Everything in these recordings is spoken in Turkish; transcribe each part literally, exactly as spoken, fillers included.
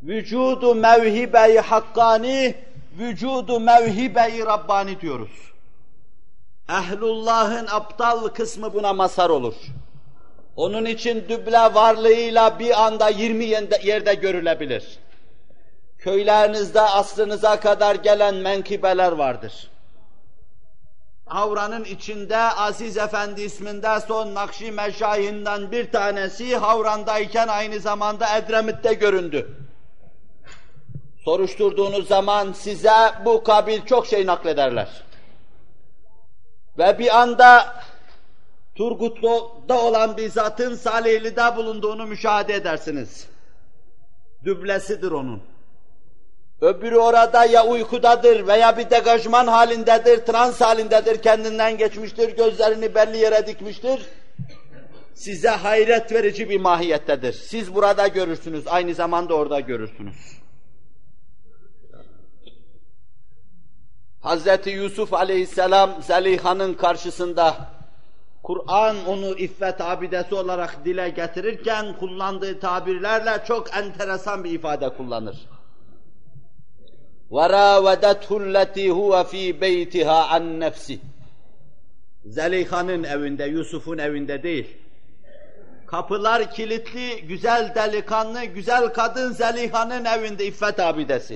vücudu mevhibe-i hakkani, vücudu mevhibe-i Rabbani diyoruz. Ehlullah'ın aptal kısmı buna mazhar olur. Onun için düble varlığıyla bir anda yirmi yerde görülebilir. Köylerinizde asrınıza kadar gelen menkıbeler vardır. Havranın içinde Aziz Efendi isminde son Nakşi meşayihinden bir tanesi Havran'dayken aynı zamanda Edremit'te göründü. Soruşturduğunuz zaman size bu kabil çok şey naklederler. Ve bir anda Turgutlu'da olan bir zatın Salihli'de bulunduğunu müşahede edersiniz. Düblesidir onun. Öbürü orada ya uykudadır veya bir degajman halindedir, trans halindedir, kendinden geçmiştir, gözlerini belli yere dikmiştir. Size hayret verici bir mahiyettedir. Siz burada görürsünüz, aynı zamanda orada görürsünüz. Hazreti Yusuf aleyhisselam Zeliha'nın karşısında Kur'an onu iffet abidesi olarak dile getirirken kullandığı tabirlerle çok enteresan bir ifade kullanır. وَرَاوَدَتْهُ الَّتِي هُوَ ف۪ي بَيْتِهَا عَنْ نَفْسِهِ Zeliha'nın evinde, Yusuf'un evinde değil. Kapılar kilitli, güzel delikanlı, güzel kadın Zeliha'nın evinde iffet abidesi.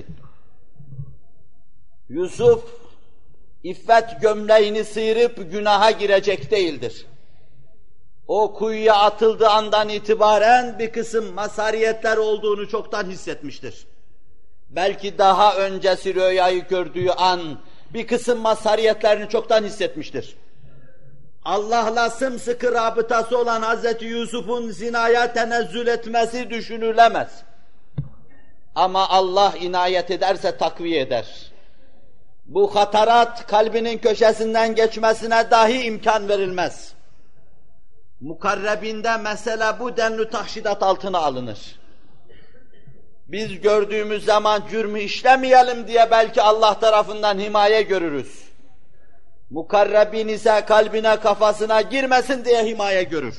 Yusuf, iffet gömleğini sıyırıp günaha girecek değildir. O kuyuya atıldığı andan itibaren bir kısım masariyetler olduğunu çoktan hissetmiştir. Belki daha öncesi rüyayı gördüğü an bir kısım masariyetlerini çoktan hissetmiştir. Allah'la sımsıkı rabıtası olan Hazreti Yusuf'un zinaya tenezzül etmesi düşünülemez. Ama Allah inayet ederse takviye eder. Bu hatarat kalbinin köşesinden geçmesine dahi imkan verilmez. Mukarrebinde mesele bu denli tahşidat altına alınır. Biz gördüğümüz zaman cürmü işlemeyelim diye belki Allah tarafından himaye görürüz. Mukarrebin ise kalbine kafasına girmesin diye himaye görür.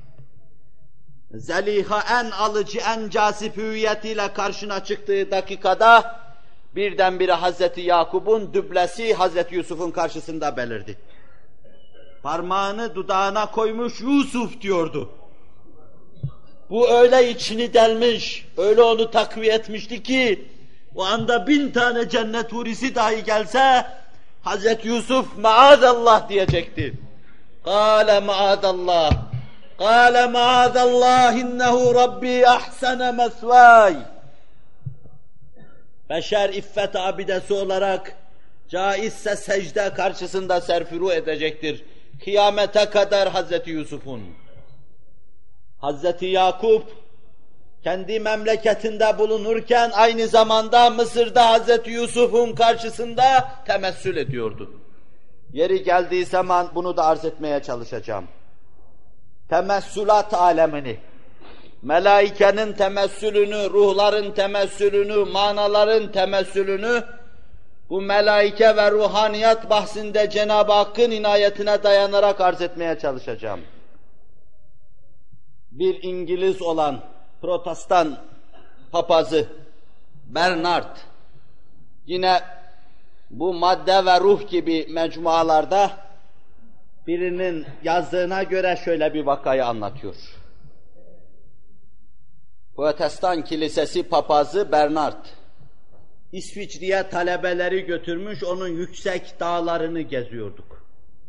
Zeliha en alıcı, en cazip hüviyetiyle karşına çıktığı dakikada birdenbire Hazreti Yakub'un düblesi Hazreti Yusuf'un karşısında belirdi. Parmağını dudağına koymuş Yusuf diyordu. Bu öyle içini delmiş, öyle onu takviye etmişti ki o anda bin tane cennet hurisi dahi gelse Hazreti Yusuf maazallah diyecekti. Kâle maazallah, kâle maazallah innehu Rabbi ahsene mesvây. Beşer iffet abidesi olarak caizse secde karşısında serfiru edecektir. Kıyamete kadar Hazreti Yusuf'un. Hazreti Yakup kendi memleketinde bulunurken aynı zamanda Mısır'da Hazreti Yusuf'un karşısında temessül ediyordu. Yeri geldiği zaman bunu da arz etmeye çalışacağım. Temessülat alemini, melaikenin temessülünü, ruhların temessülünü, manaların temessülünü, bu melaike ve ruhaniyat bahsinde Cenab-ı Hakk'ın inayetine dayanarak arz etmeye çalışacağım. Bir İngiliz olan Protestan papazı Bernard, yine bu madde ve ruh gibi mecmualarda birinin yazdığına göre şöyle bir vakayı anlatıyor. Protestan Kilisesi papazı Bernard, İsviçre'ye talebeleri götürmüş, onun yüksek dağlarını geziyorduk.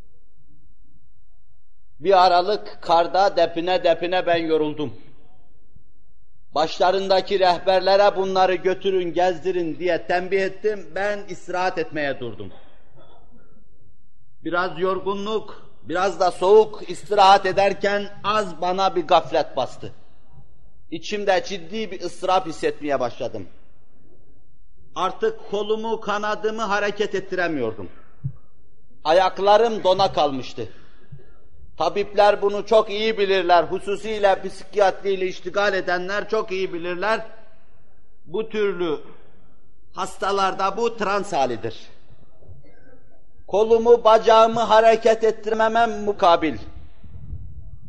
Bir aralık karda depine depine ben yoruldum. Başlarındaki rehberlere bunları götürün, gezdirin diye tembih ettim, ben istirahat etmeye durdum. Biraz yorgunluk, biraz da soğuk istirahat ederken az bana bir gaflet bastı. İçimde ciddi bir ıstırap hissetmeye başladım. Artık kolumu, kanadımı hareket ettiremiyordum. Ayaklarım dona kalmıştı. Tabipler bunu çok iyi bilirler, hususiyle psikiyatriyle iştigal edenler çok iyi bilirler. Bu türlü hastalarda bu trans halidir. Kolumu, bacağımı hareket ettirmemem mukabil.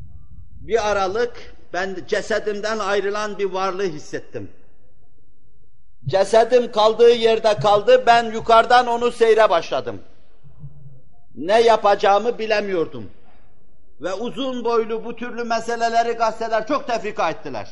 Bir aralık ben cesedimden ayrılan bir varlığı hissettim. Cesedim kaldığı yerde kaldı, ben yukarıdan onu seyre başladım. Ne yapacağımı bilemiyordum. Ve uzun boylu bu türlü meseleleri gazeteler çok tefrika ettiler.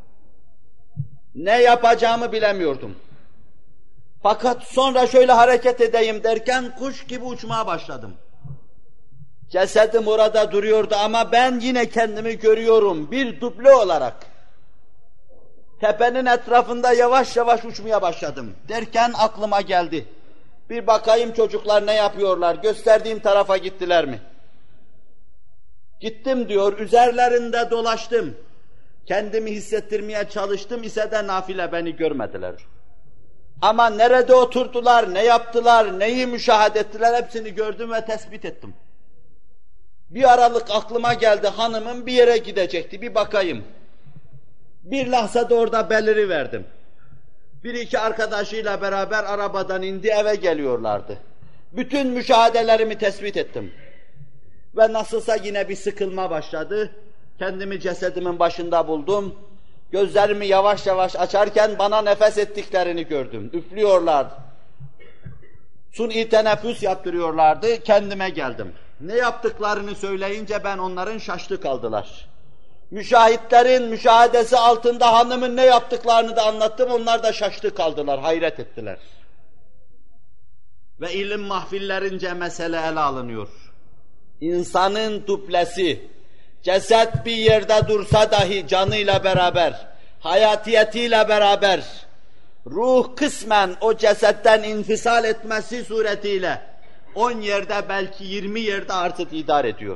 Ne yapacağımı bilemiyordum. Fakat sonra şöyle hareket edeyim derken kuş gibi uçmaya başladım. Cesedim orada duruyordu ama ben yine kendimi görüyorum bir duble olarak. Tepenin etrafında yavaş yavaş uçmaya başladım. Derken aklıma geldi. Bir bakayım çocuklar ne yapıyorlar, gösterdiğim tarafa gittiler mi? Gittim diyor, üzerlerinde dolaştım. Kendimi hissettirmeye çalıştım ise de nafile beni görmediler. Ama nerede oturdular, ne yaptılar, neyi müşahede ettiler hepsini gördüm ve tespit ettim. Bir aralık aklıma geldi, hanımım bir yere gidecekti, bir bakayım. Bir lahzada orada beliriverdim. Bir iki arkadaşıyla beraber arabadan indi, eve geliyorlardı. Bütün müşahedelerimi tespit ettim. Ve nasılsa yine bir sıkılma başladı. Kendimi cesedimin başında buldum. Gözlerimi yavaş yavaş açarken bana nefes ettiklerini gördüm. Üflüyorlar. Suni teneffüs yaptırıyorlardı. Kendime geldim. Ne yaptıklarını söyleyince ben onların şaştı kaldılar. Müşahitlerin müşahedesi altında hanımın ne yaptıklarını da anlattım. Onlar da şaştı kaldılar, hayret ettiler. Ve ilim mahfillerince mesele ele alınıyor. İnsanın duplesi, ceset bir yerde dursa dahi canıyla beraber, hayatiyetiyle beraber, ruh kısmen o cesetten infisal etmesi suretiyle on yerde belki yirmi yerde artık idare ediyor.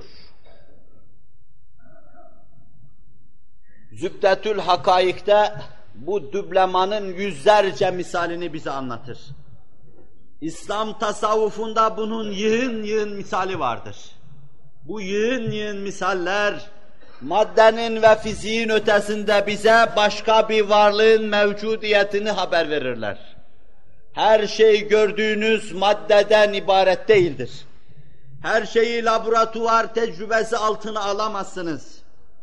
Zübdetül Hakaik'te bu düblemanın yüzlerce misalini bize anlatır. İslam tasavvufunda bunun yığın yığın misali vardır. Bu yığın yığın misaller, maddenin ve fiziğin ötesinde bize başka bir varlığın mevcudiyetini haber verirler. Her şey gördüğünüz maddeden ibaret değildir. Her şeyi laboratuvar tecrübesi altına alamazsınız.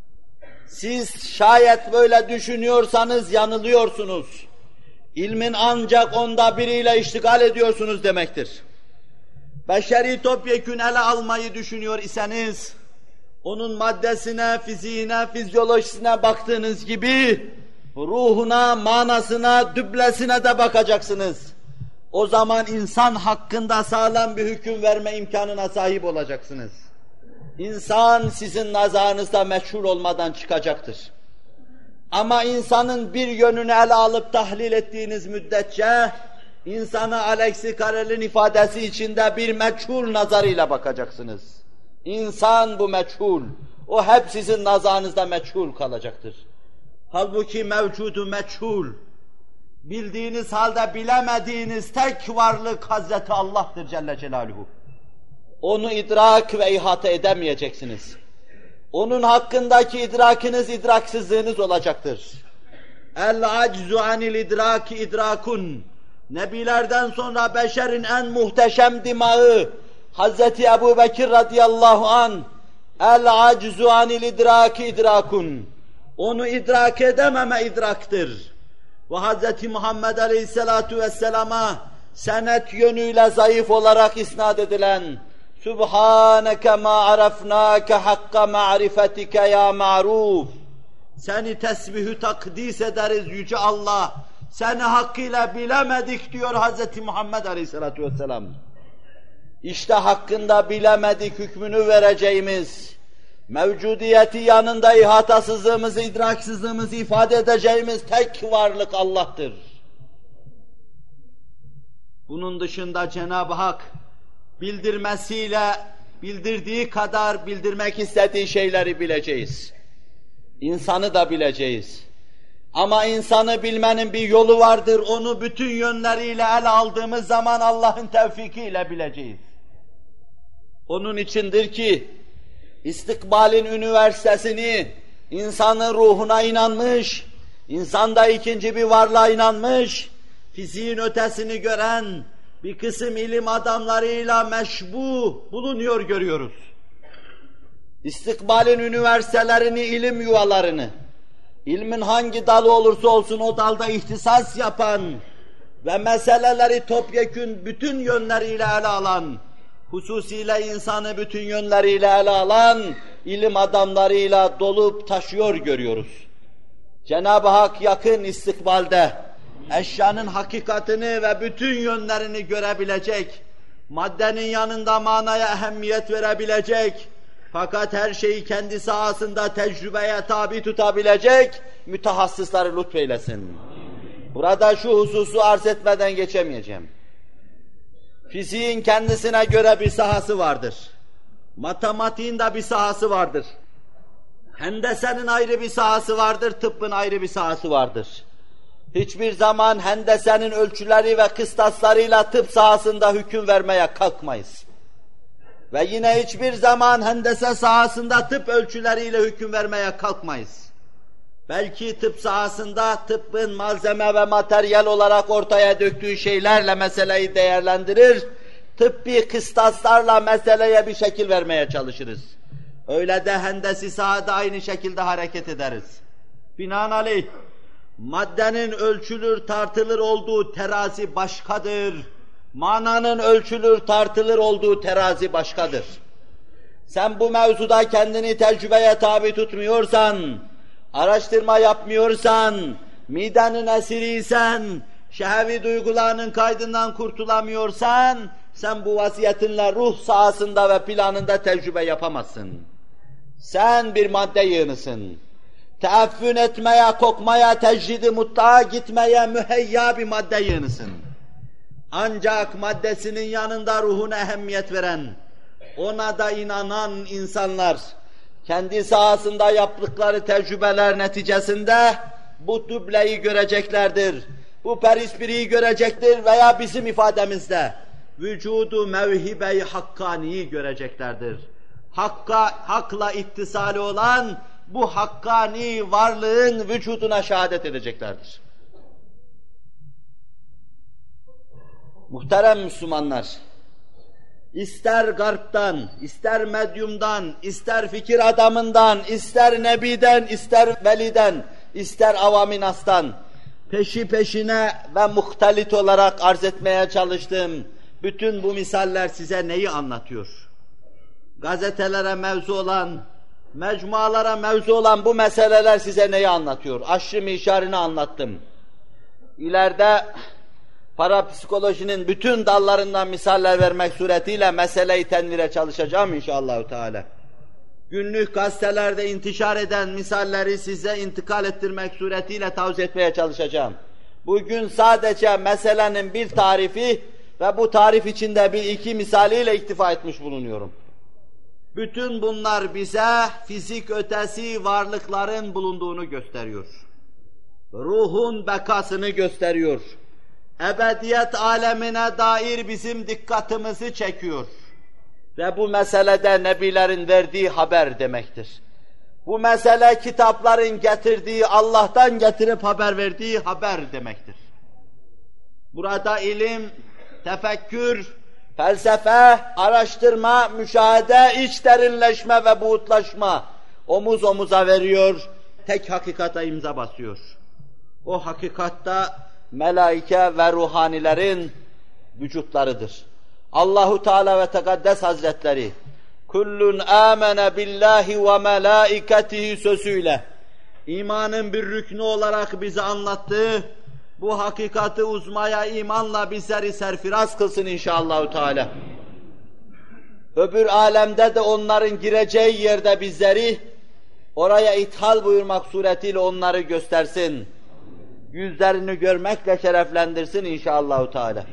Siz şayet böyle düşünüyorsanız yanılıyorsunuz. İlmin ancak onda biriyle iştigal ediyorsunuz demektir. Beşeri topyekün ele almayı düşünüyor iseniz, onun maddesine, fiziğine, fizyolojisine baktığınız gibi, ruhuna, manasına, düblesine de bakacaksınız. O zaman insan hakkında sağlam bir hüküm verme imkanına sahip olacaksınız. İnsan sizin nazarınızda meçhul olmadan çıkacaktır. Ama insanın bir yönünü ele alıp tahlil ettiğiniz müddetçe, insana Alexi Carrel'in ifadesi içinde bir meçhul nazarıyla bakacaksınız. İnsan bu meçhul, o hep sizin nazarınızda meçhul kalacaktır. Halbuki mevcudu meçhul, bildiğiniz halde bilemediğiniz tek varlık Hazreti Allah'tır Celle Celaluhu. Onu idrak ve ihata edemeyeceksiniz. Onun hakkındaki idrakiniz idraksızlığınız olacaktır. El-aczu anil idraki idrakun. Nebilerden sonra beşerin en muhteşem dimağı Hazreti Ebu Bekir radıyallahu an el-aczu anil idraki idrakun. Onu idrak edememe idraktır. Ve Hazreti Muhammed aleyhissalatu vesselama senet yönüyle zayıf olarak isnat edilen Subhaneke ma arafnake hakka ma'rifetike ya ma'ruf. Seni tesbihü takdis ederiz yüce Allah. Seni hakkıyla bilemedik diyor Hazreti Muhammed Aleyhisselatü Vesselam. İşte hakkında bilemedik hükmünü vereceğimiz, mevcudiyeti yanında ihatasızlığımızı, idraksızlığımızı ifade edeceğimiz tek varlık Allah'tır. Bunun dışında Cenab-ı Hak bildirmesiyle bildirdiği kadar bildirmek istediği şeyleri bileceğiz. İnsanı da bileceğiz. Ama insanı bilmenin bir yolu vardır. Onu bütün yönleriyle ele aldığımız zaman Allah'ın tevfikiyle bileceğiz. Onun içindir ki İstikbal'in üniversitesini insanın ruhuna inanmış, insanda ikinci bir varlığa inanmış, fiziğin ötesini gören bir kısım ilim adamlarıyla meşbu bulunuyor görüyoruz. İstikbalin üniversitelerini, ilim yuvalarını, ilmin hangi dalı olursa olsun o dalda ihtisas yapan ve meseleleri topyekün bütün yönleriyle ele alan, hususiyle insanı bütün yönleriyle ele alan ilim adamlarıyla dolup taşıyor görüyoruz. Cenab-ı Hak yakın istikbalde eşyanın hakikatini ve bütün yönlerini görebilecek, maddenin yanında manaya ehemmiyet verebilecek, fakat her şeyi kendi sahasında tecrübeye tabi tutabilecek mütehassısları lütfeylesin. Burada şu hususu arz etmeden geçemeyeceğim. Fiziğin kendisine göre bir sahası vardır. Matematiğin de bir sahası vardır. Hendesenin ayrı bir sahası vardır, tıbbın ayrı bir sahası vardır. Hiçbir zaman hendesenin ölçüleri ve kıstaslarıyla tıp sahasında hüküm vermeye kalkmayız. Ve yine hiçbir zaman hendese sahasında tıp ölçüleriyle hüküm vermeye kalkmayız. Belki tıp sahasında tıbbın malzeme ve materyal olarak ortaya döktüğü şeylerle meseleyi değerlendirir, tıbbi kıstaslarla meseleye bir şekil vermeye çalışırız. Öyle de hendesi sahada aynı şekilde hareket ederiz. Binaenaleyh, maddenin ölçülür tartılır olduğu terazi başkadır. Mananın ölçülür tartılır olduğu terazi başkadır. Sen bu mevzuda kendini tecrübeye tabi tutmuyorsan, araştırma yapmıyorsan, midenin esiriysen, şehvi duygularının kaydından kurtulamıyorsan, sen bu vaziyetinle ruh sahasında ve planında tecrübe yapamazsın. Sen bir madde yığınısın. Teaffün etmeye, kokmaya, tecrid-i mutlaka gitmeye müheyya bir madde yığınısın. Ancak maddesinin yanında ruhuna ehemmiyet veren, ona da inanan insanlar, kendi sahasında yaptıkları tecrübeler neticesinde bu dübleyi göreceklerdir. Bu perispiriyi görecektir veya bizim ifademizde vücudu mevhibe-i hakkaniyi göreceklerdir. Hakka, hakla ittisali olan bu hakkani varlığın vücuduna şehadet edeceklerdir. Muhterem Müslümanlar, ister garptan, ister medyumdan, ister fikir adamından, ister nebiden, ister veliden, ister avaminastan, peşi peşine ve muhtalit olarak arz etmeye çalıştığım bütün bu misaller size neyi anlatıyor? Gazetelere mevzu olan, mecmualara mevzu olan bu meseleler size neyi anlatıyor? Aşrı mişarını anlattım. İleride parapsikolojinin bütün dallarından misaller vermek suretiyle meseleyi tenvire çalışacağım inşallah Teala. Günlük gazetelerde intişar eden misalleri size intikal ettirmek suretiyle tavsiye etmeye çalışacağım. Bugün sadece meselenin bir tarifi ve bu tarif içinde bir iki misaliyle iktifa etmiş bulunuyorum. Bütün bunlar bize fizik ötesi varlıkların bulunduğunu gösteriyor. Ruhun bekasını gösteriyor. Ebediyet alemine dair bizim dikkatimizi çekiyor. Ve bu meselede nebilerin verdiği haber demektir. Bu mesele kitapların getirdiği, Allah'tan getirip haber verdiği haber demektir. Burada ilim, tefekkür, felsefe, araştırma, müşahede, iç derinleşme ve buğutlaşma omuz omuza veriyor, tek hakikata imza basıyor. O hakikatta melaike ve ruhanilerin vücutlarıdır. Allahu Teala ve Tekaddes Hazretleri kullun amene billahi ve melaiketihi sözüyle imanın bir rüknü olarak bize anlattığı bu hakikati uzmaya imanla bizleri serfiraz kılsın inşallah Teala. Öbür alemde de onların gireceği yerde bizleri oraya ithal buyurmak suretiyle onları göstersin. Yüzlerini görmekle şereflendirsin inşallah Teala.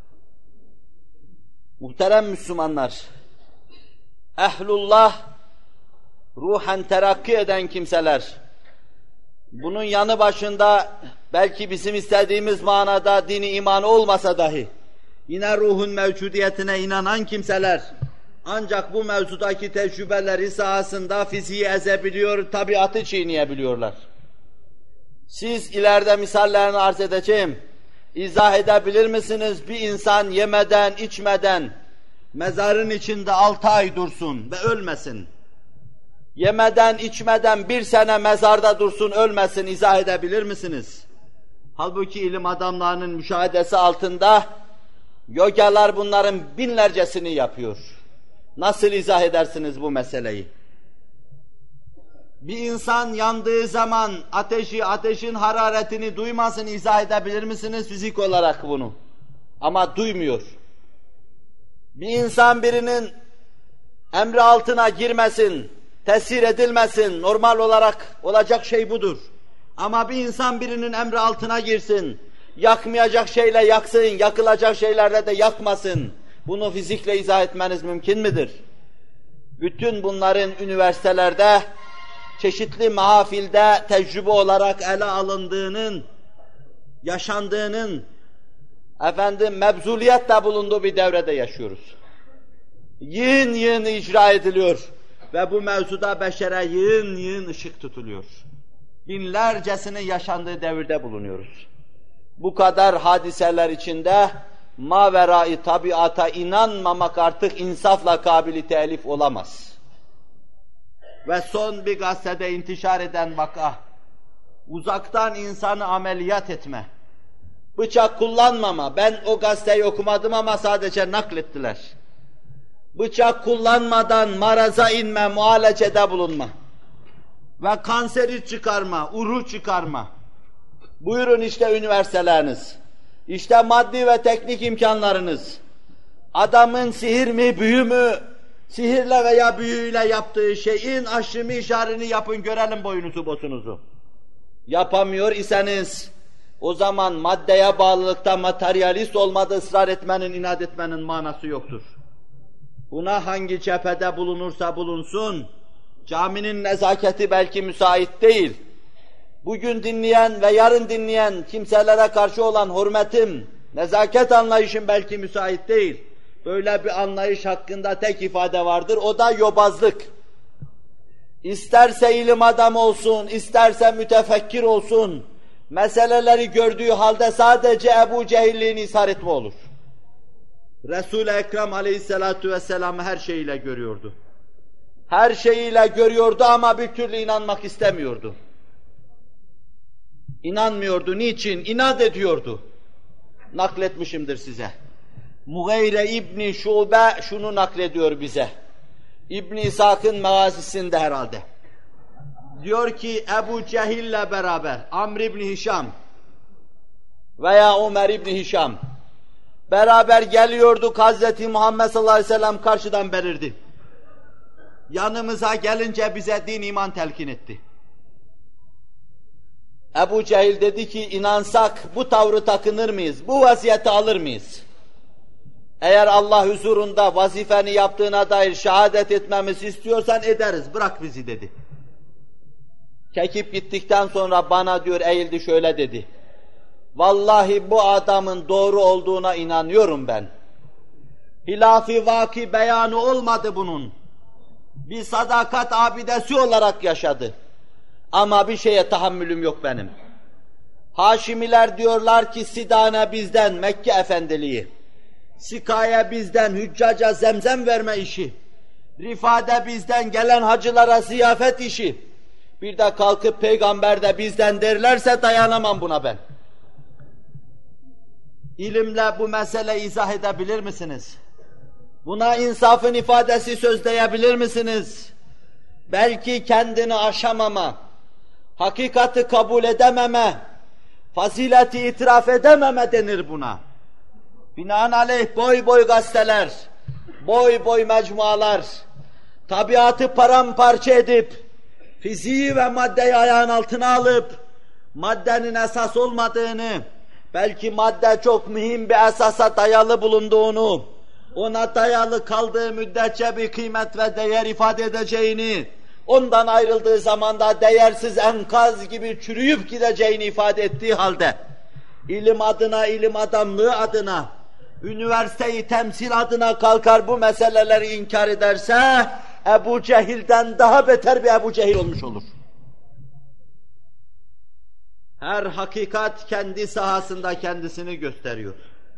Muhterem Müslümanlar, ehlullah, ruhen terakki eden kimseler, bunun yanı başında belki bizim istediğimiz manada dini iman olmasa dahi, yine ruhun mevcudiyetine inanan kimseler, ancak bu mevzudaki tecrübeleri sahasında fiziği ezebiliyor, tabiatı çiğneyebiliyorlar. Siz ileride misallerini arz edeceğim. İzah edebilir misiniz? Bir insan yemeden, içmeden, mezarın içinde altı ay dursun ve ölmesin. Yemeden, içmeden bir sene mezarda dursun, ölmesin. İzah edebilir misiniz? Halbuki ilim adamlarının müşahedesi altında yogalar bunların binlercesini yapıyor. Nasıl izah edersiniz bu meseleyi? Bir insan yandığı zaman ateşi, ateşin hararetini duymasını izah edebilir misiniz fizik olarak bunu? Ama duymuyor. Bir insan birinin emri altına girmesin, tesir edilmesin, normal olarak olacak şey budur. Ama bir insan birinin emri altına girsin, yakmayacak şeyle yaksın, yakılacak şeylerle de yakmasın. Bunu fizikle izah etmeniz mümkün müdür? Bütün bunların üniversitelerde, çeşitli mahafilde tecrübe olarak ele alındığının, yaşandığının, efendim mebzuliyetle bulunduğu bir devrede yaşıyoruz. Yığın yığın icra ediliyor ve bu mevzuda beşere yığın yığın ışık tutuluyor. Binlercesinin yaşandığı devirde bulunuyoruz. Bu kadar hadiseler içinde maverai tabiata inanmamak artık insafla kabili telif olamaz. Ve son bir gazetede intişar eden vaka, uzaktan insanı ameliyat etme, bıçak kullanmama, ben o gazeteyi okumadım ama sadece naklettiler. Bıçak kullanmadan maraza inme, mualecede bulunma ve kanseri çıkarma, uru çıkarma. Buyurun işte üniversiteleriniz, işte maddi ve teknik imkanlarınız. Adamın sihir mi, büyü mü, sihirle veya büyüyle yaptığı şeyin aşımı işaretini yapın, görelim boyunuzu bosunuzu. Yapamıyor iseniz, o zaman maddeye bağlılıkta materyalist olmadı ısrar etmenin, inat etmenin manası yoktur. Buna hangi cephede bulunursa bulunsun, caminin nezaketi belki müsait değil. Bugün dinleyen ve yarın dinleyen kimselere karşı olan hürmetim, nezaket anlayışım belki müsait değil. Böyle bir anlayış hakkında tek ifade vardır, o da yobazlık. İsterse ilim adamı olsun, isterse mütefekkir olsun, meseleleri gördüğü halde sadece Ebu Cehilliğini ishar etme olur. Resul-i Ekrem aleyhissalatu vesselam'ı her şeyiyle görüyordu. Her şeyiyle görüyordu ama bir türlü inanmak istemiyordu. İnanmıyordu. Niçin? İnat ediyordu. Nakletmişimdir size. Mughire İbni Şube şunu naklediyor bize. İbn İshak'ın mağazisinde herhalde. Diyor ki Ebu Cehil'le beraber Amr İbni Hişam veya Ömer İbni Hişam beraber geliyorduk, Hazreti Muhammed sallallahu aleyhi ve sellem karşıdan belirdi. Yanımıza gelince bize din iman telkin etti. Ebu Cehil dedi ki inansak bu tavrı takınır mıyız, bu vaziyeti alır mıyız? Eğer Allah huzurunda vazifeni yaptığına dair şehadet etmemizi istiyorsan ederiz, bırak bizi dedi. Çekip gittikten sonra bana diyor eğildi şöyle dedi. Vallahi bu adamın doğru olduğuna inanıyorum ben. Hilaf-ı vaki beyanı olmadı bunun. Bir sadakat abidesi olarak yaşadı. Ama bir şeye tahammülüm yok benim. Haşimiler diyorlar ki Sidane bizden Mekke efendiliği, Sikaya bizden hüccaca zemzem verme işi, Rifade bizden gelen hacılara ziyafet işi, bir de kalkıp peygamber de bizden derlerse dayanamam buna ben. İlimle bu meseleyi izah edebilir misiniz? Buna insafın ifadesi sözleyebilir misiniz? Belki kendini aşamama, hakikati kabul edememe, fazileti itiraf edememe denir buna. Binaenaleyh boy boy gazeteler, boy boy mecmualar, tabiatı paramparça edip, fiziği ve maddeyi ayağın altına alıp, maddenin esas olmadığını, belki madde çok mühim bir esasa dayalı bulunduğunu, ona dayalı kaldığı müddetçe bir kıymet ve değer ifade edeceğini, ondan ayrıldığı zamanda değersiz enkaz gibi çürüyüp gideceğini ifade ettiği halde, ilim adına, ilim adamlığı adına, üniversiteyi temsil adına kalkar bu meseleleri inkar ederse, Ebu Cehil'den daha beter bir Ebu Cehil olmuş olur. Her hakikat kendi sahasında kendisini gösteriyor.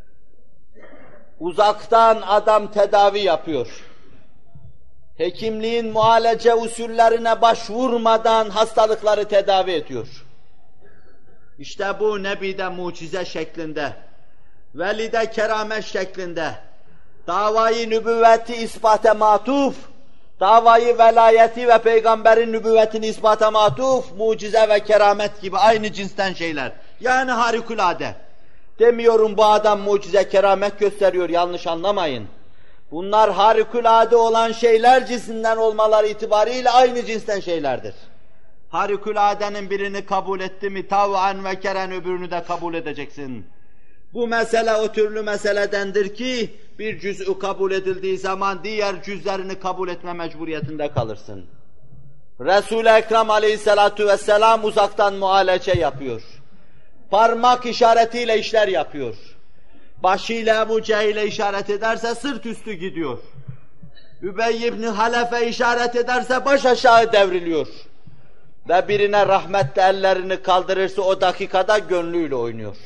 Uzaktan adam tedavi yapıyor. Hekimliğin muhalece usullerine başvurmadan hastalıkları tedavi ediyor. İşte bu Nebi'de mucize şeklinde, velide keramet şeklinde, davayı nübüvveti ispate matuf, davayı velayeti ve peygamberin nübüvvetini ispata matuf, mucize ve keramet gibi aynı cinsten şeyler. Yani harikulade. Demiyorum bu adam mucize keramet gösteriyor, yanlış anlamayın. Bunlar harikulade olan şeyler cinsinden olmaları itibariyle aynı cinsten şeylerdir. Harikuladenin birini kabul etti mi tav'an ve keren öbürünü de kabul edeceksin. Bu mesele o türlü meseledendir ki bir cüz'ü kabul edildiği zaman diğer cüzlerini kabul etme mecburiyetinde kalırsın. Resul-i Ekrem aleyhissalatu vesselam uzaktan muhalece yapıyor. Parmak işaretiyle işler yapıyor. Başıyla Ebu Cehil'e işaret ederse sırt üstü gidiyor. Übey ibn Halef'e işaret ederse baş aşağı devriliyor. Ve birine rahmetle ellerini kaldırırsa o dakikada gönlüyle oynuyor.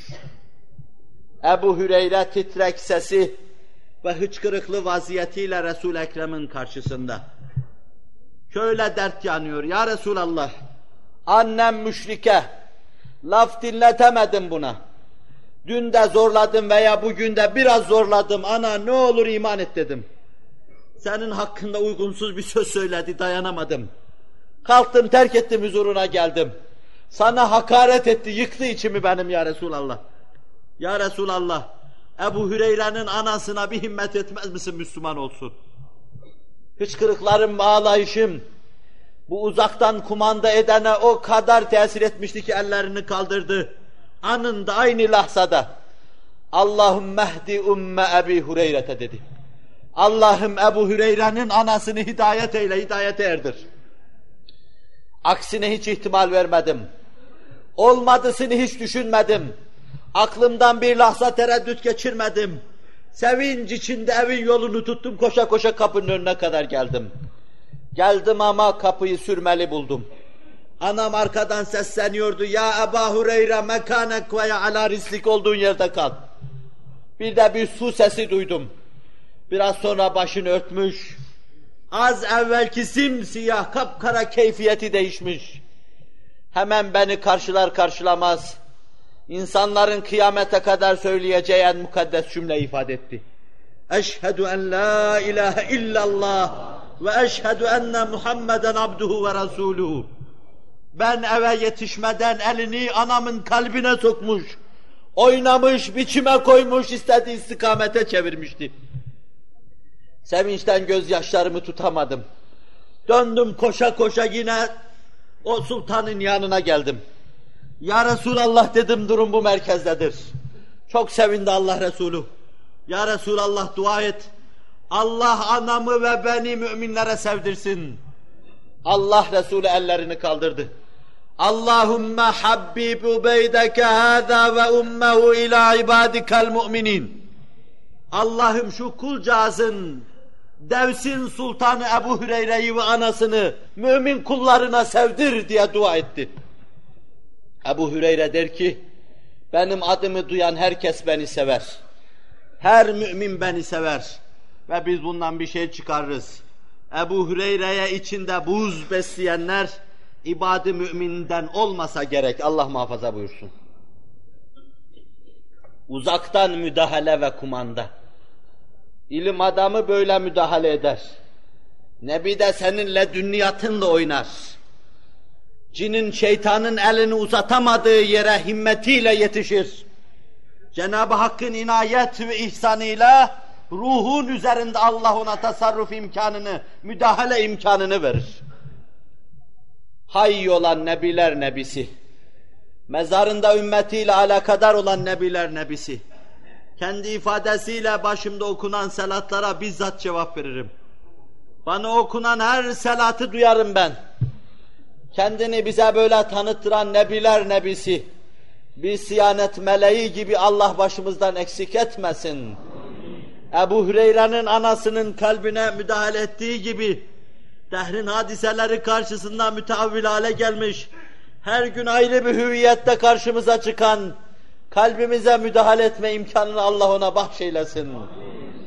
Ebu Hüreyre titrek sesi ve hıçkırıklı vaziyetiyle Resul-i Ekrem'in karşısında. Şöyle dert yanıyor, ya Resulallah, annem müşrike, laf dinletemedim buna. Dün de zorladım veya bugün de biraz zorladım, ana ne olur iman et dedim. Senin hakkında uygunsuz bir söz söyledi, dayanamadım. Kalktım, terk ettim, huzuruna geldim. Sana hakaret etti, yıktı içimi benim ya Resulallah. Ya Resulallah, Ebu Hüreyre'nin anasına bir himmet etmez misin Müslüman olsun? Hıçkırıklarım, ağlayışım, bu uzaktan kumanda edene o kadar tesir etmişti ki ellerini kaldırdı. Anında, aynı lahzada, Allahümme ehdi umme Ebi Hüreyre'te dedi. Allah'ım Ebu Hüreyre'nin anasını hidayet eyle, hidayete erdir. Aksine hiç ihtimal vermedim. Olmadısını hiç düşünmedim. Aklımdan bir lahza tereddüt geçirmedim. Sevinç içinde evin yolunu tuttum, koşa koşa kapının önüne kadar geldim. Geldim ama kapıyı sürmeli buldum. Anam arkadan sesleniyordu, ya Ebu Hüreyre mekanek ve ala rislik, olduğun yerde kal. Bir de bir su sesi duydum. Biraz sonra başını örtmüş, az evvelki simsiyah kapkara keyfiyeti değişmiş. Hemen beni karşılar karşılamaz, İnsanların kıyamete kadar söyleyeceği en mukaddes cümle ifade etti. Eşhedü en la ilahe illallah ve eşhedü enne Muhammeden abduhu ve rasuluhu. Ben eve yetişmeden elini anamın kalbine sokmuş, oynamış, biçime koymuş, istediği istikamete çevirmişti. Sevinçten gözyaşlarımı tutamadım. Döndüm koşa koşa yine o sultanın yanına geldim. Ya Resulallah dedim, durum bu merkezdedir. Çok sevindi Allah Resulü. Ya Resulallah dua et. Allah anamı ve beni müminlere sevdirsin. Allah Resulü ellerini kaldırdı. Allahümme habbib ubeydeke hâzâ ve ummehu ilâ ibâdikel mu'minin. Allah'ım şu kulcağızın, Devs'in sultanı Ebu Hüreyre'yi ve anasını mümin kullarına sevdir diye dua etti. Ebu Hüreyre der ki, benim adımı duyan herkes beni sever. Her mümin beni sever. Ve biz bundan bir şey çıkarırız. Ebu Hüreyre'ye içinde buz besleyenler, ibad-ı müminden olmasa gerek, Allah muhafaza buyursun. Uzaktan müdahale ve kumanda. İlim adamı böyle müdahale eder. Nebi de seninle dünniyatınla oynar. Cinin, şeytanın elini uzatamadığı yere himmetiyle yetişir. Cenab-ı Hakk'ın inayet ve ihsanıyla ruhun üzerinde Allah ona tasarruf imkanını, müdahale imkanını verir. Hayy olan Nebiler Nebisi, mezarında ümmetiyle alakadar olan Nebiler Nebisi, kendi ifadesiyle başımda okunan selatlara bizzat cevap veririm. Bana okunan her selatı duyarım ben. Kendini bize böyle tanıttıran Nebiler Nebisi, bir siyanet meleği gibi Allah başımızdan eksik etmesin. Ebu Hüreyre'nin anasının kalbine müdahale ettiği gibi, dehrin hadiseleri karşısında müteavvil hale gelmiş, her gün ayrı bir hüviyette karşımıza çıkan, kalbimize müdahale etme imkanını Allah ona bahşeylesin.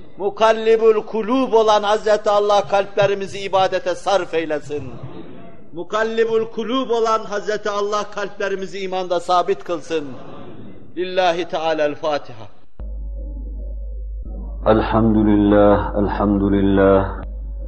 Mukallibul kulub olan Hazreti Allah kalplerimizi ibadete sarf eylesin. mukallibul kulub olan Hazreti Allah kalplerimizi imanda sabit kılsın. Lillahi Teala'l-Fatiha. Elhamdülillah, elhamdülillah.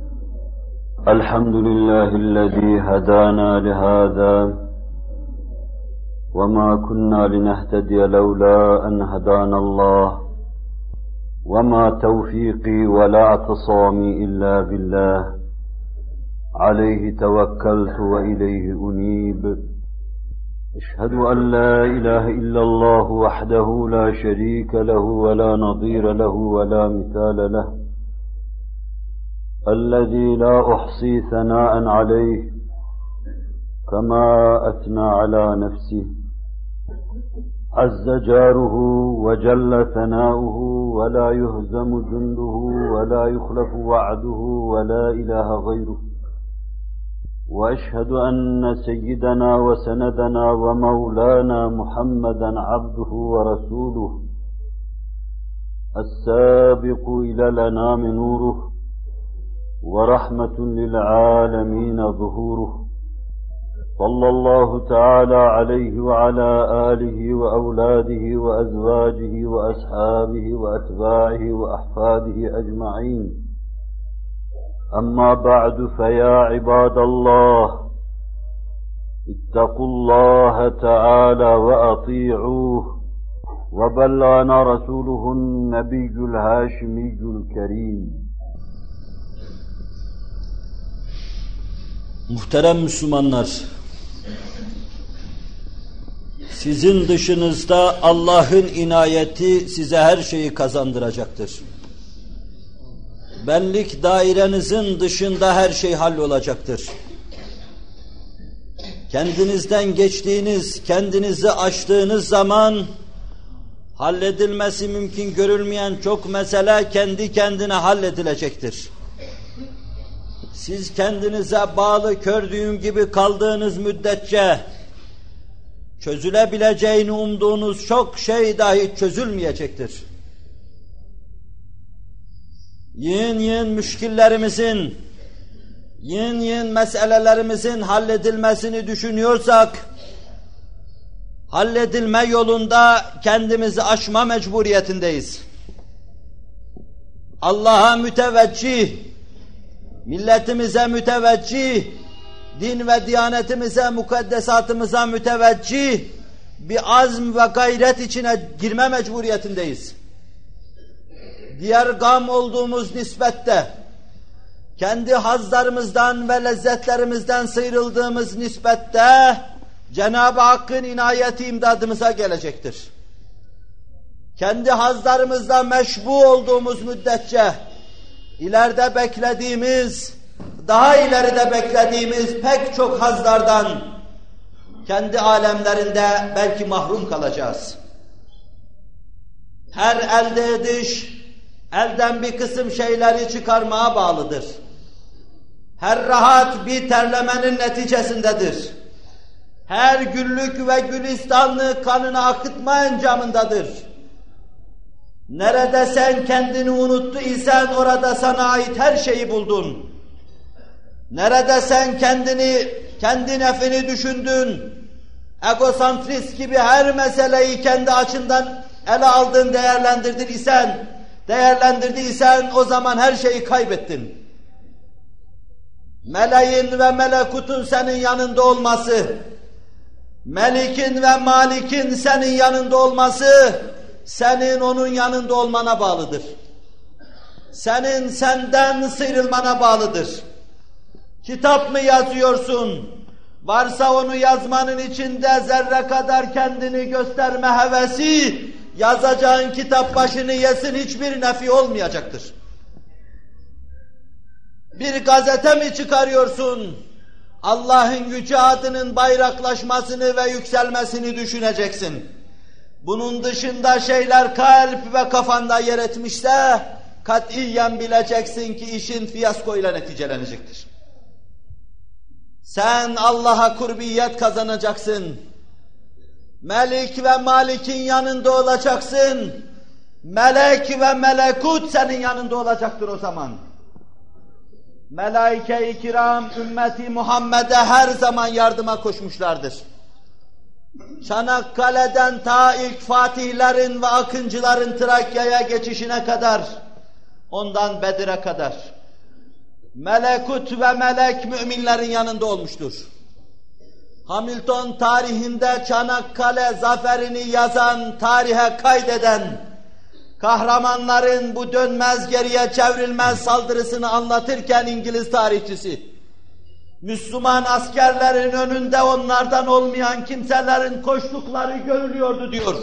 Elhamdülillahillezî hedâna lihâzâ. وما كنا لنهتدي لولا أن هدانا الله وما توفيقي ولا اعتصامي إلا بالله عليه توكلت وإليه أنيب أشهد أن لا إله إلا الله وحده لا شريك له ولا نظير له ولا مثال له الذي لا أحصي ثناء عليه كما أثنى على نفسه عز جاره وجل ثناؤه ولا يهزم جنده ولا يخلف وعده ولا إله غيره وأشهد أن سيدنا وسندنا ومولانا محمدا عبده ورسوله السابق إلى الأنام نوره ورحمة للعالمين ظهوره صلى الله تعالى عليه وعلى آله وأولاده وأزواجه وأصحابه وأتباعه وأحفاده أجمعين أما بعد فيا عباد الله اتقوا الله تعالى وأطيعوه وبلغنا رسوله النبي الهاشمي الكريم. Muhterem Müslümanlar, sizin dışınızda Allah'ın inayeti size her şeyi kazandıracaktır. Benlik dairenizin dışında her şey hallolacaktır. Kendinizden geçtiğiniz, kendinizi aştığınız zaman halledilmesi mümkün görülmeyen çok mesele kendi kendine halledilecektir. Siz kendinize bağlı kör düğüm gibi kaldığınız müddetçe çözülebileceğini umduğunuz çok şey dahi çözülmeyecektir. Yığın yığın müşkillerimizin, yığın yığın meselelerimizin halledilmesini düşünüyorsak, halledilme yolunda kendimizi aşma mecburiyetindeyiz. Allah'a müteveccih, milletimize müteveccih, din ve diyanetimize, mukaddesatımıza müteveccih bir azm ve gayret içine girme mecburiyetindeyiz. Diğer gam olduğumuz nispette, kendi hazlarımızdan ve lezzetlerimizden sıyrıldığımız nispette Cenab-ı Hakk'ın inayeti imdadımıza gelecektir. Kendi hazlarımızda meşbu olduğumuz müddetçe ileride beklediğimiz, daha ileride beklediğimiz pek çok hazlardan kendi alemlerinde belki mahrum kalacağız. Her elde ediş, elden bir kısım şeyleri çıkarmaya bağlıdır. Her rahat bir terlemenin neticesindedir. Her güllük ve gülistanlı kanını akıtma encamındadır. Nerede sen kendini unuttu isen orada sana ait her şeyi buldun. Nerede sen kendini, kendi nefini düşündün, egosantrist gibi her meseleyi kendi açından ele aldın, değerlendirdin isen, değerlendirdiysen o zaman her şeyi kaybettin. Meleğin ve melekutun senin yanında olması, Melik'in ve Malik'in senin yanında olması, senin onun yanında olmana bağlıdır. Senin senden sıyrılmana bağlıdır. Kitap mı yazıyorsun? Varsa onu yazmanın içinde zerre kadar kendini gösterme hevesi, yazacağın kitap başını yesin hiçbir nefi olmayacaktır. Bir gazete mi çıkarıyorsun? Allah'ın yüce adının bayraklaşmasını ve yükselmesini düşüneceksin. Bunun dışında şeyler kalp ve kafanda yer etmişse, katiyen bileceksin ki işin fiyaskoyla neticelenecektir. Sen Allah'a kurbiyet kazanacaksın. Melik ve Malik'in yanında olacaksın. Melek ve melekut senin yanında olacaktır o zaman. Melaike-i kiram ümmeti Muhammed'e her zaman yardıma koşmuşlardır. Çanakkale'den ta ilk fatihlerin ve akıncıların Trakya'ya geçişine kadar, ondan Bedir'e kadar melekut ve melek müminlerin yanında olmuştur. Hamilton tarihinde Çanakkale zaferini yazan, tarihe kaydeden kahramanların bu dönmez geriye çevrilmez saldırısını anlatırken İngiliz tarihçisi, Müslüman askerlerin önünde onlardan olmayan kimselerin koştukları görülüyordu diyor.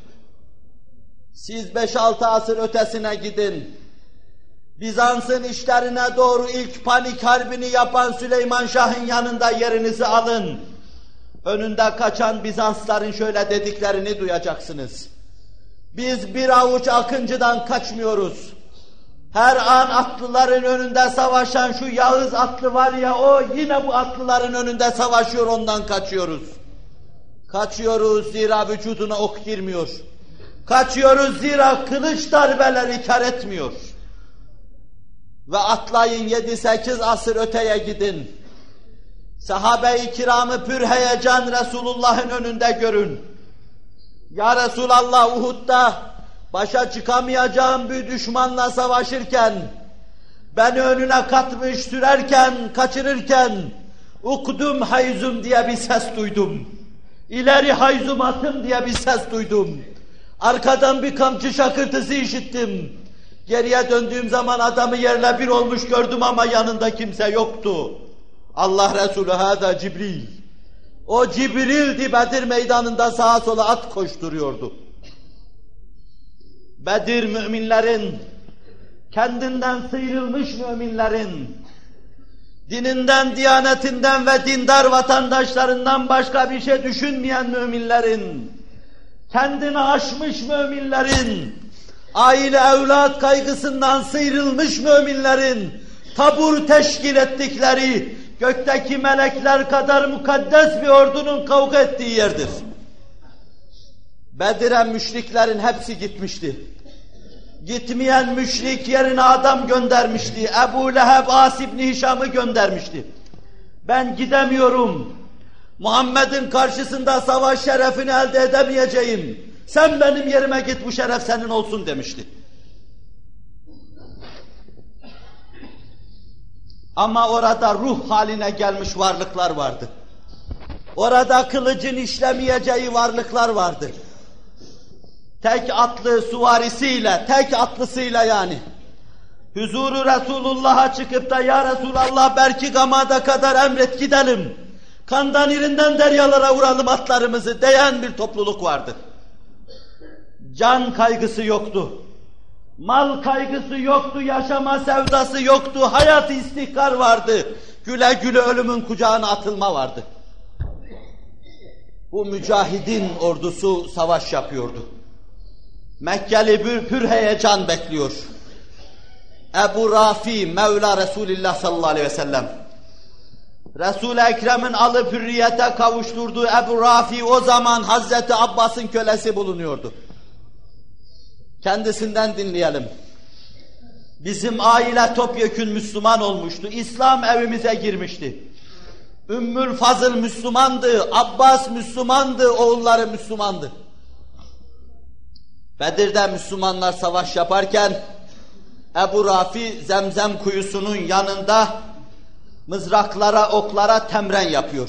Siz beş altı asır ötesine gidin. Bizans'ın işlerine doğru ilk panik harbini yapan Süleyman Şah'ın yanında yerinizi alın. Önünde kaçan Bizansların şöyle dediklerini duyacaksınız. Biz bir avuç akıncıdan kaçmıyoruz. Her an atlıların önünde savaşan şu Yağız atlı var ya, o yine bu atlıların önünde savaşıyor, ondan kaçıyoruz. Kaçıyoruz zira vücuduna ok girmiyor. Kaçıyoruz zira kılıç darbeleri kar etmiyor. Ve atlayın yedi sekiz asır öteye gidin. Sahabe-i kiramı pür heyecan Resulullah'ın önünde görün. Ya Resulallah, Uhud'da başa çıkamayacağım bir düşmanla savaşırken, beni önüne katmış sürerken, kaçırırken, ukdum hayzum diye bir ses duydum. İleri hayzum atım diye bir ses duydum. Arkadan bir kamçı şakırtısı işittim. Geriye döndüğüm zaman adamı yerle bir olmuş gördüm ama yanında kimse yoktu. Allah Resulü hâzâ Cibril. O Cibril'di, Bedir meydanında sağa sola at koşturuyordu. Bedir müminlerin, kendinden sıyrılmış müminlerin, dininden, diyanetinden ve dindar vatandaşlarından başka bir şey düşünmeyen müminlerin, kendini aşmış müminlerin, aile evlat kaygısından sıyrılmış müminlerin tabur teşkil ettikleri, gökteki melekler kadar mukaddes bir ordunun kavga ettiği yerdir. Bedir'e müşriklerin hepsi gitmişti. Gitmeyen müşrik yerine adam göndermişti. Ebu Leheb As İbni Hişam'ı göndermişti. Ben gidemiyorum. Muhammed'in karşısında savaş şerefini elde edemeyeceğim. Sen benim yerime git, bu şeref senin olsun demişti. Ama orada ruh haline gelmiş varlıklar vardı. Orada kılıcın işlemeyeceği varlıklar vardı. Tek atlı suvarisiyle, tek atlısıyla yani. Huzuru Resulullah'a çıkıp da ya Resulallah belki Gama'da kadar emret gidelim. Kandan irinden deryalara vuralım atlarımızı diyen bir topluluk vardı. Can kaygısı yoktu. Mal kaygısı yoktu, yaşama sevdası yoktu, hayat istihkar vardı. Güle güle ölümün kucağına atılma vardı. Bu mücahidin ordusu savaş yapıyordu. Mekkeli bir pür heyecan bekliyor. Ebu Rafi, Mevla Resulullah sallallahu aleyhi ve sellem. Resul-i Ekrem'in alıp hürriyete kavuşturduğu Ebu Rafi o zaman Hazreti Abbas'ın kölesi bulunuyordu. Kendisinden dinleyelim. Bizim aile topyekün Müslüman olmuştu. İslam evimize girmişti. Ümmül Fazıl Müslümandı, Abbas Müslümandı, oğulları Müslümandı. Bedir'de Müslümanlar savaş yaparken Ebu Rafi Zemzem kuyusunun yanında mızraklara, oklara temren yapıyor.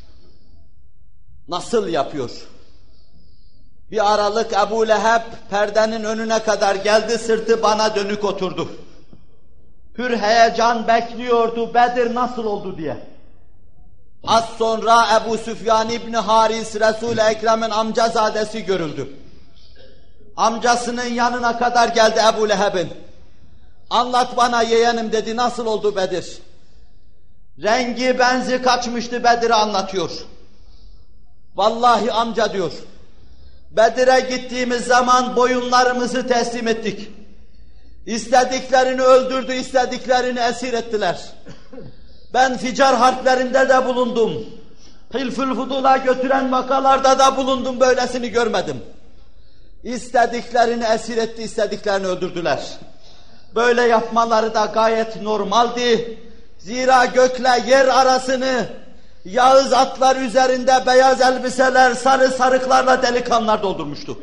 Nasıl yapıyor? Bir aralık Ebu Leheb perdenin önüne kadar geldi, sırtı bana dönük oturdu. Pür heyecan bekliyordu Bedir nasıl oldu diye. Az sonra Ebu Süfyan İbni Haris, Resul-i Ekrem'in amcazadesi görüldü. Amcasının yanına kadar geldi Ebu Leheb'in. Anlat bana yeğenim dedi, nasıl oldu Bedir? Rengi benzi kaçmıştı Bedir'i anlatıyor. Vallahi amca diyor, Bedir'e gittiğimiz zaman boyunlarımızı teslim ettik. İstediklerini öldürdü, istediklerini esir ettiler. Ben ficar harplerinde de bulundum. Hilfül Fudul'a götüren vakalarda da bulundum, böylesini görmedim. İstediklerini esir etti, istediklerini öldürdüler. Böyle yapmaları da gayet normaldi. Zira gökle yer arasını Yağız atlar üzerinde beyaz elbiseler, sarı sarıklarla delikanlılar doldurmuştu.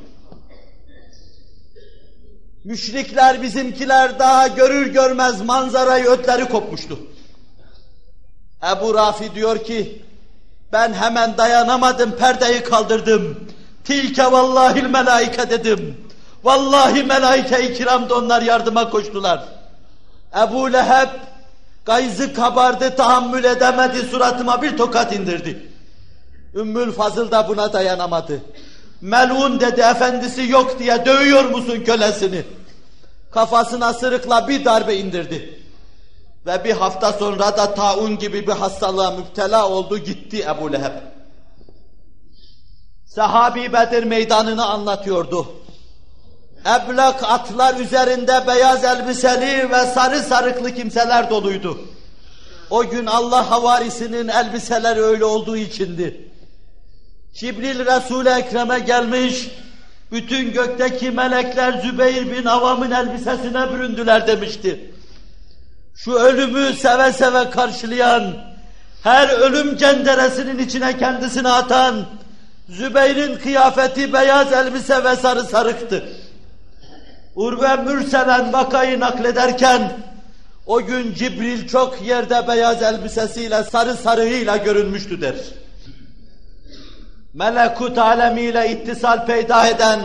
Müşrikler, bizimkiler daha görür görmez manzarayı ötleri kopmuştu. Ebu Rafi diyor ki, ben hemen dayanamadım, perdeyi kaldırdım. Tilke vallahil melaike dedim. Vallahi melaike-i kiram da onlar yardıma koştular. Ebu Leheb gayzı kabardı, tahammül edemedi, suratıma bir tokat indirdi. Ümmül Fazıl da buna dayanamadı. Melun dedi, efendisi yok diye dövüyor musun kölesini? Kafasına sırıkla bir darbe indirdi. Ve bir hafta sonra da taun gibi bir hastalığa müptela oldu, gitti Ebu Leheb. Sahabi Bedir meydanını anlatıyordu. Eblak atlar üzerinde beyaz elbiseli ve sarı sarıklı kimseler doluydu. O gün Allah havarisinin elbiseleri öyle olduğu içindi. Cibril Resul-i Ekrem'e gelmiş, bütün gökteki melekler Zübeyir bin Avvam'ın elbisesine büründüler demişti. Şu ölümü seve seve karşılayan, her ölüm cenderesinin içine kendisini atan, Zübeyir'in kıyafeti beyaz elbise ve sarı sarıktı. Urve Mürselen vakayı naklederken, o gün Cibril çok yerde beyaz elbisesiyle, sarı sarığıyla görünmüştü der. Melekut alemiyle ittisal peyda eden,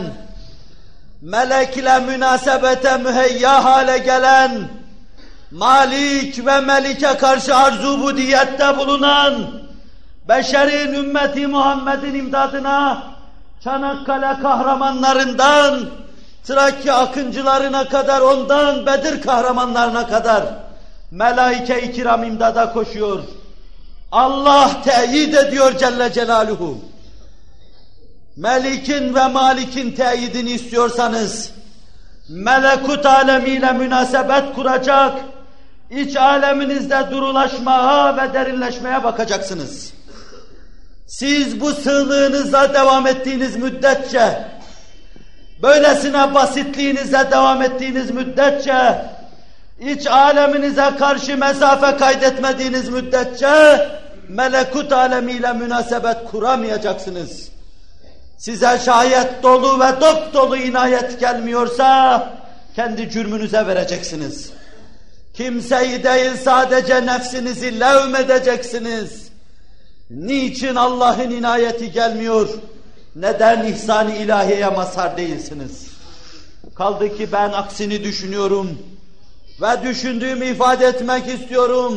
melek ile münasebete müheyya hale gelen, Malik ve Melik'e karşı arzu budiyette bulunan, beşerin ümmeti Muhammed'in imdadına, Çanakkale kahramanlarından, Trakya akıncılarına kadar, ondan Bedir kahramanlarına kadar, melaike-i kiram imdada koşuyor. Allah teyit ediyor Celle Celaluhu. Melik'in ve Malik'in teyidini istiyorsanız, melekut alemiyle münasebet kuracak, iç aleminizde durulaşmaya ve derinleşmeye bakacaksınız. Siz bu sığlığınızla devam ettiğiniz müddetçe, böylesine basitliğinizle devam ettiğiniz müddetçe, iç aleminize karşı mesafe kaydetmediğiniz müddetçe, melekut alemiyle münasebet kuramayacaksınız. Size şayet dolu ve dop dolu inayet gelmiyorsa, kendi cürmünüze vereceksiniz. Kimseyi değil, sadece nefsinizi levm edeceksiniz. Niçin Allah'ın inayeti gelmiyor? Neden ihsan-ı ilahiyeye mazhar değilsiniz? Kaldı ki ben aksini düşünüyorum ve düşündüğümü ifade etmek istiyorum.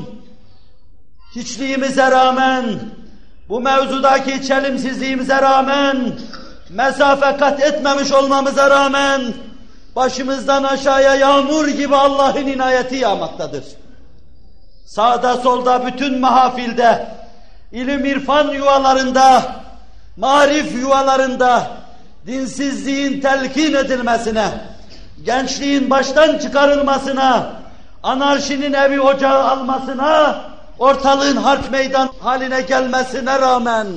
Hiçliğimize rağmen, bu mevzudaki çelimsizliğimize rağmen, mesafe kat etmemiş olmamıza rağmen, başımızdan aşağıya yağmur gibi Allah'ın inayeti yağmaktadır. Sağda solda bütün mahafilde, ilim irfan yuvalarında, marif yuvalarında, dinsizliğin telkin edilmesine, gençliğin baştan çıkarılmasına, anarşinin evi ocağı almasına, ortalığın harp meydan haline gelmesine rağmen,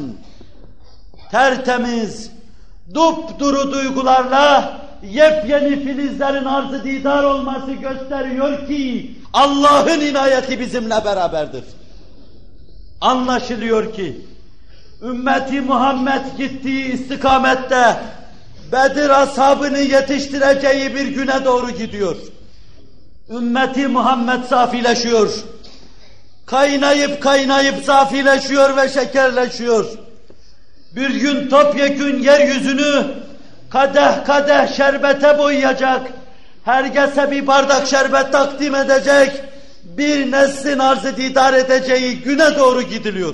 tertemiz, dupduru duygularla yepyeni filizlerin arz-ı didar olması gösteriyor ki Allah'ın inayeti bizimle beraberdir. Anlaşılıyor ki ümmeti Muhammed gittiği istikamette Bedir ashabını yetiştireceği bir güne doğru gidiyor. Ümmeti Muhammed safileşiyor. Kaynayıp kaynayıp safileşiyor ve şekerleşiyor. Bir gün topyekün yeryüzünü kadeh kadeh şerbete boyayacak, herkese bir bardak şerbet takdim edecek, bir neslin arz-ı didar edeceği güne doğru gidiliyor.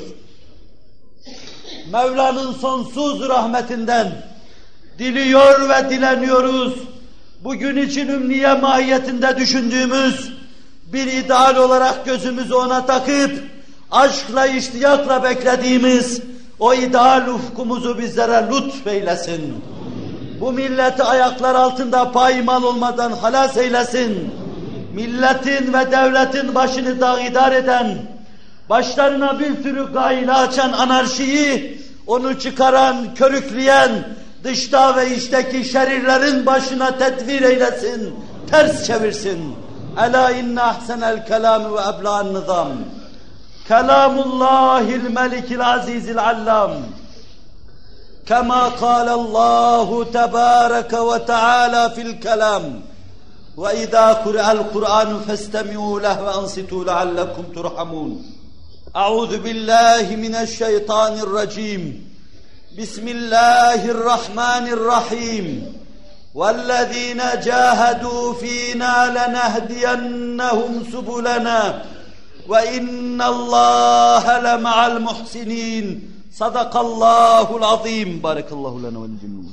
Mevla'nın sonsuz rahmetinden diliyor ve dileniyoruz. Bugün için ümniye mahiyetinde düşündüğümüz bir ideal olarak gözümüzü ona takıp aşkla, iştiyakla beklediğimiz o ideal ufkumuzu bizlere lütfeylesin. Bu milleti ayaklar altında paymal olmadan halas eylesin. Milletin ve devletin başını dağidar eden, başlarına bir sürü gayle açan anarşiyi, onu çıkaran, körükleyen, dışta ve içteki şerirlerin başına tedbir eylesin, ters çevirsin. ألا إن أحسن الكلام وأبلغ النظام كلام الله الملك العزيز العلام كما قال الله تبارك وتعالى في الكلام وإذا قرأ القرآن فاستمعوا له وأنصتوا لعلكم ترحمون. أعوذ بالله من الشيطان الرجيم. بسم الله الرحمن الرحيم. والذين جاهدوا فينا لنهدينهم سبلنا وإن الله لمع المحسنين. صدق الله العظيم. بارك الله لنا وللجميع.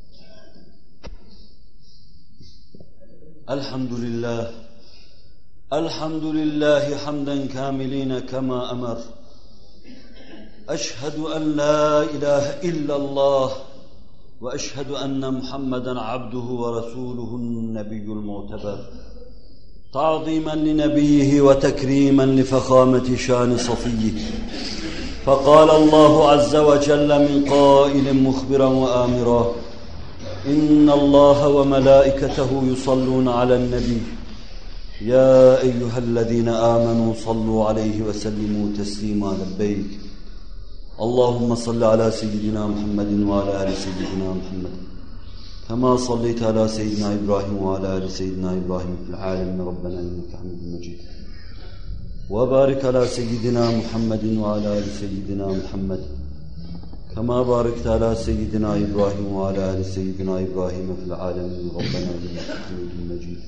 الحمد لله الحمد لله حمدا كاملين كما أمر. أشهد أن لا إله إلا الله وأشهد أن محمدا عبده ورسوله النبي المعتبر تعظيما لنبيه وتكريما لفخامة شان صفيه. فقال الله عز وجل من قائل مخبرا وآمرا إن الله وملائكته يصلون على النبي يا أيها الذين آمنوا صلوا عليه وسلموا تسليما. لبيك اللهم صل على سيدنا محمد وعلى آل سيدنا محمد كما صليت على سيدنا إبراهيم وعلى آل سيدنا إبراهيم في العالمين ربنا إنك حميد مجيد. وبارك على سيدنا محمد وعلى آل سيدنا محمد كما باركت على سيدنا إبراهيم وعلى آل سيدنا إبراهيم في العالمين ربنا إنك حميد مجيد.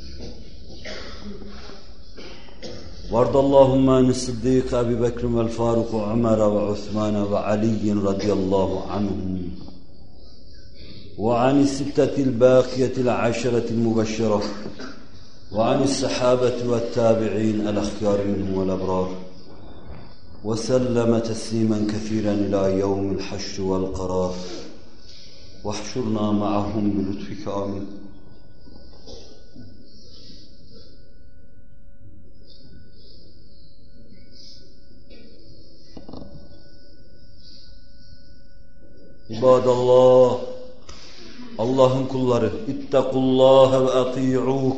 وارض اللهم عن الصديق أبي بكر والفاروق وعمر وعثمان وعلي رضي الله عنهم وعن الستة الباقية العشرة المبشرة وعن الصحابة والتابعين الأخيار منهم والأبرار وسلم تسليما كثيرا إلى يوم الحشر والقرار واحشرنا معهم بلطفك آمين. İbadallah, Allah'ın kulları, ittakullaha ve ati'uh.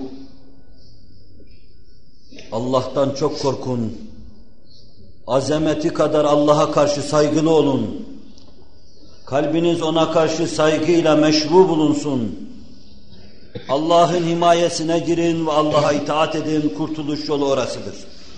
Allah'tan çok korkun. Azameti kadar Allah'a karşı saygılı olun. Kalbiniz ona karşı saygıyla meşru bulunsun. Allah'ın himayesine girin ve Allah'a itaat edin, kurtuluş yolu orasıdır.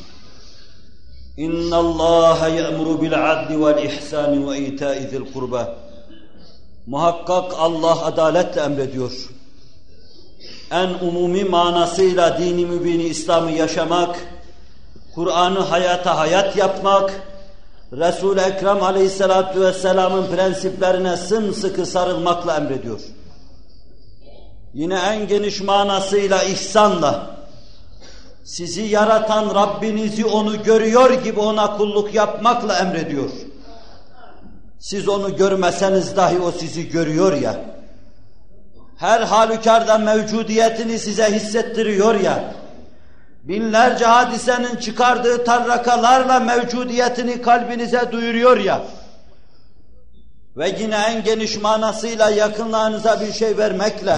İnna Allaha ya'muru bil adli vel ihsani ve ita'i zil kurba. Muhakkak Allah adaletle emrediyor. En umumi manasıyla dini mübini İslam'ı yaşamak, Kur'an'ı hayata hayat yapmak, Resul-i Ekrem aleyhissalatu vesselam'ın prensiplerine sımsıkı sarılmakla emrediyor. Yine en geniş manasıyla ihsanla, sizi yaratan Rabbinizi onu görüyor gibi ona kulluk yapmakla emrediyor. Siz onu görmeseniz dahi o sizi görüyor ya, her halükarda mevcudiyetini size hissettiriyor ya, binlerce hadisenin çıkardığı tarrakalarla mevcudiyetini kalbinize duyuruyor ya, ve yine en geniş manasıyla yakınlarınıza bir şey vermekle,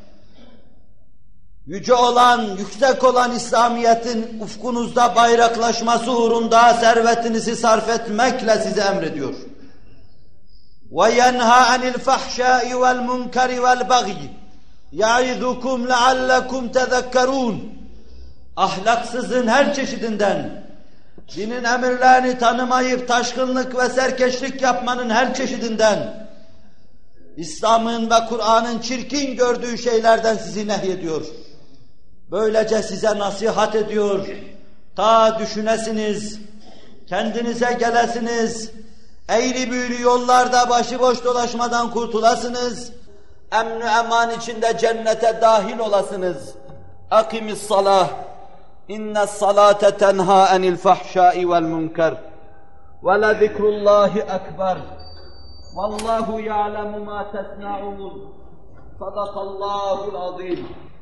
yüce olan, yüksek olan İslamiyet'in ufkunuzda bayraklaşması uğrunda servetinizi sarf etmekle size emrediyor. وَيَنْهَا عَنِ الْفَحْشَاءِ وَالْمُنْكَرِ وَالْبَغْيِ يَعِذُكُمْ لَعَلَّكُمْ تَذَكَّرُونَ. Ahlaksızın her çeşidinden, dinin emirlerini tanımayıp taşkınlık ve serkeşlik yapmanın her çeşidinden, İslam'ın ve Kur'an'ın çirkin gördüğü şeylerden sizi nehyediyor. Böylece size nasihat ediyor. Ta düşünesiniz, kendinize gelesiniz, eğri büğrü yollarda başıboş dolaşmadan kurtulasınız, emn-i eman içinde cennete dahil olasınız. Akimis salah, innes salate tenha enil fahşai vel münker, ve le zikrullahi ekber, vallahu ya'lemu ma tesna'un. Sadakallahul azim.